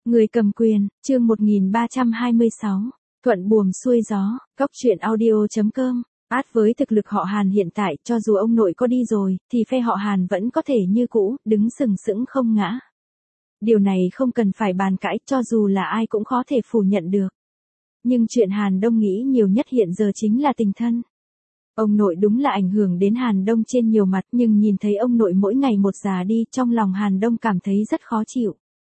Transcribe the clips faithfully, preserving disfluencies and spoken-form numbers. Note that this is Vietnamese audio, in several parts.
Người cầm quyền, chương một nghìn ba trăm hai mươi sáu, thuận buồm xuôi gió, góc truyện audio chấm com. Át với thực lực họ Hàn hiện tại, cho dù ông nội có đi rồi, thì phe họ Hàn vẫn có thể như cũ, đứng sừng sững không ngã. Điều này không cần phải bàn cãi, cho dù là ai cũng khó thể phủ nhận được. Nhưng chuyện Hàn Đông nghĩ nhiều nhất hiện giờ chính là tình thân. Ông nội đúng là ảnh hưởng đến Hàn Đông trên nhiều mặt, nhưng nhìn thấy ông nội mỗi ngày một già đi, trong lòng Hàn Đông cảm thấy rất khó chịu.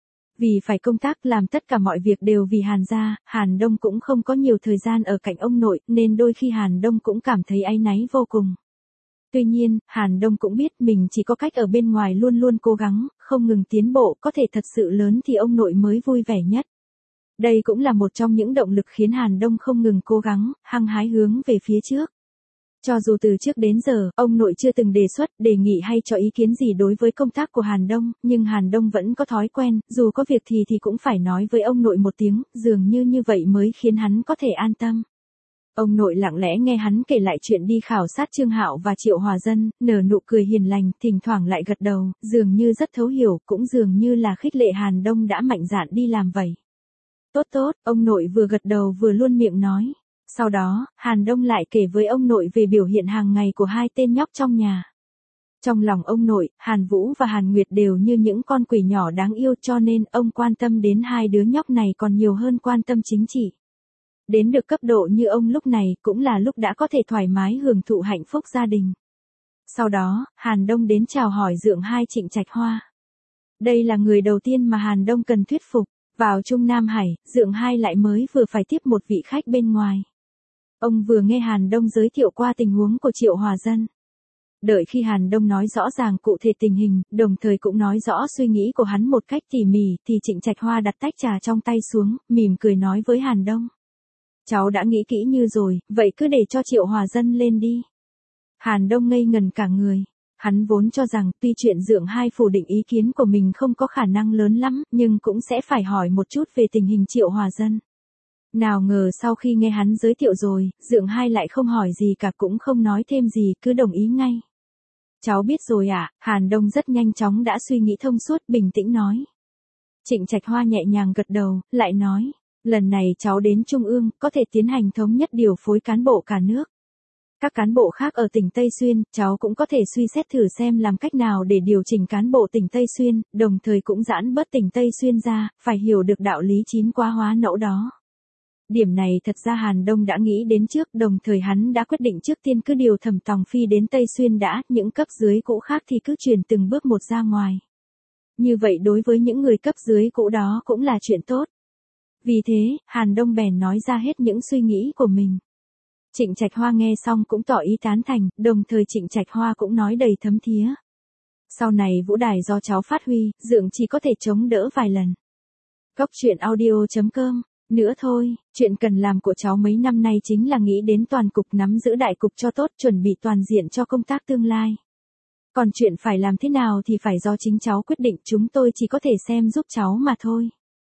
Vì phải công tác làm tất cả mọi việc đều vì Hàn gia, Hàn Đông cũng không có nhiều thời gian ở cạnh ông nội, nên đôi khi Hàn Đông cũng cảm thấy áy náy vô cùng. Tuy nhiên, Hàn Đông cũng biết mình chỉ có cách ở bên ngoài luôn luôn cố gắng, không ngừng tiến bộ, có thể thật sự lớn thì ông nội mới vui vẻ nhất. Đây cũng là một trong những động lực khiến Hàn Đông không ngừng cố gắng, hăng hái hướng về phía trước. Cho dù từ trước đến giờ, ông nội chưa từng đề xuất, đề nghị hay cho ý kiến gì đối với công tác của Hàn Đông, nhưng Hàn Đông vẫn có thói quen, dù có việc thì thì cũng phải nói với ông nội một tiếng, dường như như vậy mới khiến hắn có thể an tâm. Ông nội lặng lẽ nghe hắn kể lại chuyện đi khảo sát Trương Hạo và Triệu Hòa Dân, nở nụ cười hiền lành, thỉnh thoảng lại gật đầu, dường như rất thấu hiểu, cũng dường như là khích lệ Hàn Đông đã mạnh dạn đi làm vậy. Tốt tốt, ông nội vừa gật đầu vừa luôn miệng nói. Sau đó, Hàn Đông lại kể với ông nội về biểu hiện hàng ngày của hai tên nhóc trong nhà. Trong lòng ông nội, Hàn Vũ và Hàn Nguyệt đều như những con quỷ nhỏ đáng yêu, cho nên ông quan tâm đến hai đứa nhóc này còn nhiều hơn quan tâm chính trị. Đến được cấp độ như ông lúc này cũng là lúc đã có thể thoải mái hưởng thụ hạnh phúc gia đình. Sau đó, Hàn Đông đến chào hỏi Dượng Hai Trịnh Trạch Hoa. Đây là người đầu tiên mà Hàn Đông cần thuyết phục. Vào Trung Nam Hải, Dượng Hai lại mới vừa phải tiếp một vị khách bên ngoài. Ông vừa nghe Hàn Đông giới thiệu qua tình huống của Triệu Hòa Dân. Đợi khi Hàn Đông nói rõ ràng cụ thể tình hình, đồng thời cũng nói rõ suy nghĩ của hắn một cách tỉ mỉ, thì Trịnh Trạch Hoa đặt tách trà trong tay xuống, mỉm cười nói với Hàn Đông. Cháu đã nghĩ kỹ như rồi, vậy cứ để cho Triệu Hòa Dân lên đi. Hàn Đông ngây ngần cả người. Hắn vốn cho rằng tuy chuyện Dượng Hai phủ định ý kiến của mình không có khả năng lớn lắm, nhưng cũng sẽ phải hỏi một chút về tình hình Triệu Hòa Dân. Nào ngờ sau khi nghe hắn giới thiệu rồi, Dượng Hai lại không hỏi gì cả, cũng không nói thêm gì, cứ đồng ý ngay. Cháu biết rồi ạ, à? Hàn Đông rất nhanh chóng đã suy nghĩ thông suốt, bình tĩnh nói. Trịnh Trạch Hoa nhẹ nhàng gật đầu, lại nói, lần này cháu đến Trung ương, có thể tiến hành thống nhất điều phối cán bộ cả nước. Các cán bộ khác ở tỉnh Tây Xuyên, cháu cũng có thể suy xét thử xem làm cách nào để điều chỉnh cán bộ tỉnh Tây Xuyên, đồng thời cũng giãn bớt tỉnh Tây Xuyên ra, phải hiểu được đạo lý chín quá hóa nẫu đó. Điểm này thật ra Hàn Đông đã nghĩ đến trước, đồng thời hắn đã quyết định trước tiên cứ điều Thẩm Tòng Phi đến Tây Xuyên đã, những cấp dưới cũ khác thì cứ truyền từng bước một ra ngoài. Như vậy đối với những người cấp dưới cũ đó cũng là chuyện tốt. Vì thế, Hàn Đông bèn nói ra hết những suy nghĩ của mình. Trịnh Trạch Hoa nghe xong cũng tỏ ý tán thành, đồng thời Trịnh Trạch Hoa cũng nói đầy thấm thía. Sau này vũ đài do cháu phát huy, Dượng chỉ có thể chống đỡ vài lần. Góc truyện audio chấm com. Nữa thôi, chuyện cần làm của cháu mấy năm nay chính là nghĩ đến toàn cục, nắm giữ đại cục cho tốt, chuẩn bị toàn diện cho công tác tương lai. Còn chuyện phải làm thế nào thì phải do chính cháu quyết định, chúng tôi chỉ có thể xem giúp cháu mà thôi.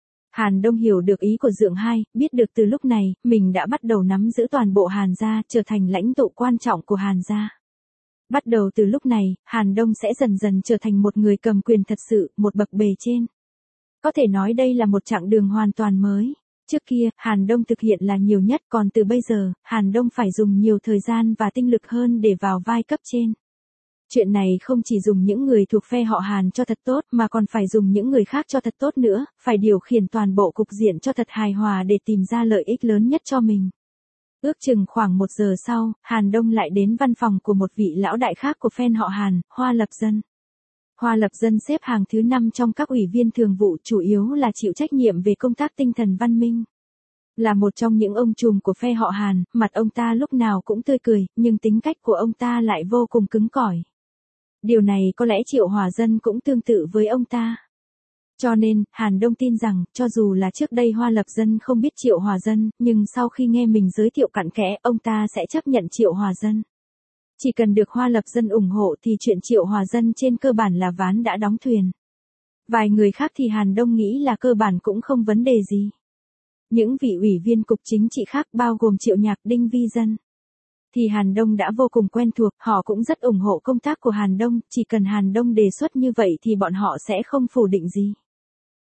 Hàn Đông hiểu được ý của Dượng Hai, biết được từ lúc này, mình đã bắt đầu nắm giữ toàn bộ Hàn gia, trở thành lãnh tụ quan trọng của Hàn gia. Bắt đầu từ lúc này, Hàn Đông sẽ dần dần trở thành một người cầm quyền thật sự, một bậc bề trên. Có thể nói đây là một chặng đường hoàn toàn mới. Trước kia, Hàn Đông thực hiện là nhiều nhất, còn từ bây giờ, Hàn Đông phải dùng nhiều thời gian và tinh lực hơn để vào vai cấp trên. Chuyện này không chỉ dùng những người thuộc phe họ Hàn cho thật tốt, mà còn phải dùng những người khác cho thật tốt nữa, phải điều khiển toàn bộ cục diện cho thật hài hòa để tìm ra lợi ích lớn nhất cho mình. Ước chừng khoảng một giờ sau, Hàn Đông lại đến văn phòng của một vị lão đại khác của phe họ Hàn, Hoa Lập Dân. Hoa Lập Dân xếp hàng thứ năm trong các ủy viên thường vụ, chủ yếu là chịu trách nhiệm về công tác tinh thần văn minh. Là một trong những ông trùm của phe họ Hàn, mặt ông ta lúc nào cũng tươi cười, nhưng tính cách của ông ta lại vô cùng cứng cỏi. Điều này có lẽ Triệu Hòa Dân cũng tương tự với ông ta. Cho nên, Hàn Đông tin rằng, cho dù là trước đây Hoa Lập Dân không biết Triệu Hòa Dân, nhưng sau khi nghe mình giới thiệu cặn kẽ, ông ta sẽ chấp nhận Triệu Hòa Dân. Chỉ cần được Hoa Lập Dân ủng hộ thì chuyện Triệu Hòa Dân trên cơ bản là ván đã đóng thuyền. Vài người khác thì Hàn Đông nghĩ là cơ bản cũng không vấn đề gì. Những vị ủy viên cục chính trị khác bao gồm Triệu Nhạc, Đinh Vi Dân thì Hàn Đông đã vô cùng quen thuộc, họ cũng rất ủng hộ công tác của Hàn Đông, chỉ cần Hàn Đông đề xuất như vậy thì bọn họ sẽ không phủ định gì.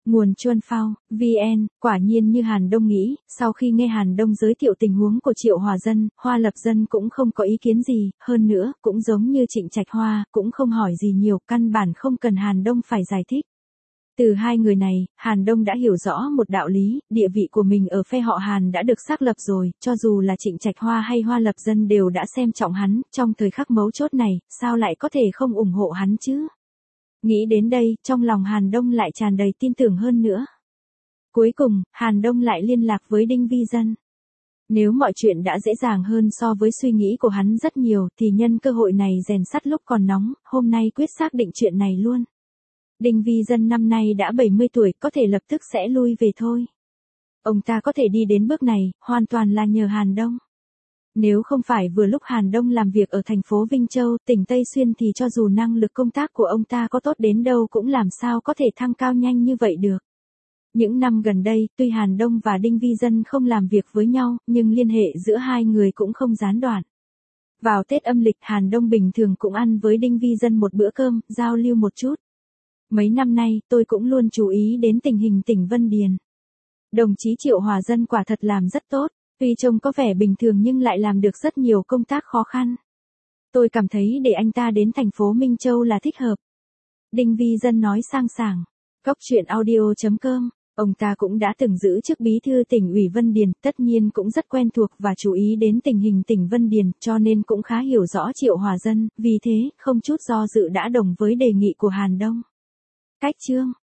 Nguồn Chuân Phao, vê en, quả nhiên như Hàn Đông nghĩ, sau khi nghe Hàn Đông giới thiệu tình huống của Triệu Hòa Dân, Hoa Lập Dân cũng không có ý kiến gì, hơn nữa, cũng giống như Trịnh Trạch Hoa, cũng không hỏi gì nhiều, căn bản không cần Hàn Đông phải giải thích. Từ hai người này, Hàn Đông đã hiểu rõ một đạo lý, địa vị của mình ở phe họ Hàn đã được xác lập rồi, cho dù là Trịnh Trạch Hoa hay Hoa Lập Dân đều đã xem trọng hắn, trong thời khắc mấu chốt này, sao lại có thể không ủng hộ hắn chứ? Nghĩ đến đây, trong lòng Hàn Đông lại tràn đầy tin tưởng hơn nữa. Cuối cùng, Hàn Đông lại liên lạc với Đinh Vi Dân. Nếu mọi chuyện đã dễ dàng hơn so với suy nghĩ của hắn rất nhiều, thì nhân cơ hội này rèn sắt lúc còn nóng, hôm nay quyết xác định chuyện này luôn. Đinh Vi Dân năm nay đã bảy mươi tuổi, có thể lập tức sẽ lui về thôi. Ông ta có thể đi đến bước này, hoàn toàn là nhờ Hàn Đông. Nếu không phải vừa lúc Hàn Đông làm việc ở thành phố Vinh Châu, tỉnh Tây Xuyên thì cho dù năng lực công tác của ông ta có tốt đến đâu cũng làm sao có thể thăng cao nhanh như vậy được. Những năm gần đây, tuy Hàn Đông và Đinh Vi Dân không làm việc với nhau, nhưng liên hệ giữa hai người cũng không gián đoạn. Vào Tết âm lịch, Hàn Đông bình thường cũng ăn với Đinh Vi Dân một bữa cơm, giao lưu một chút. Mấy năm nay, tôi cũng luôn chú ý đến tình hình tỉnh Vân Điền. Đồng chí Triệu Hòa Dân quả thật làm rất tốt, tuy trông có vẻ bình thường nhưng lại làm được rất nhiều công tác khó khăn. Tôi cảm thấy để anh ta đến thành phố Minh Châu là thích hợp. Đinh Vi Dân nói sang sảng. Cóc truyện audio chấm com, ông ta cũng đã từng giữ chức bí thư tỉnh ủy Vân Điền, tất nhiên cũng rất quen thuộc và chú ý đến tình hình tỉnh Vân Điền, cho nên cũng khá hiểu rõ Triệu Hòa Dân, vì thế, không chút do dự đã đồng với đề nghị của Hàn Đông. Cách chương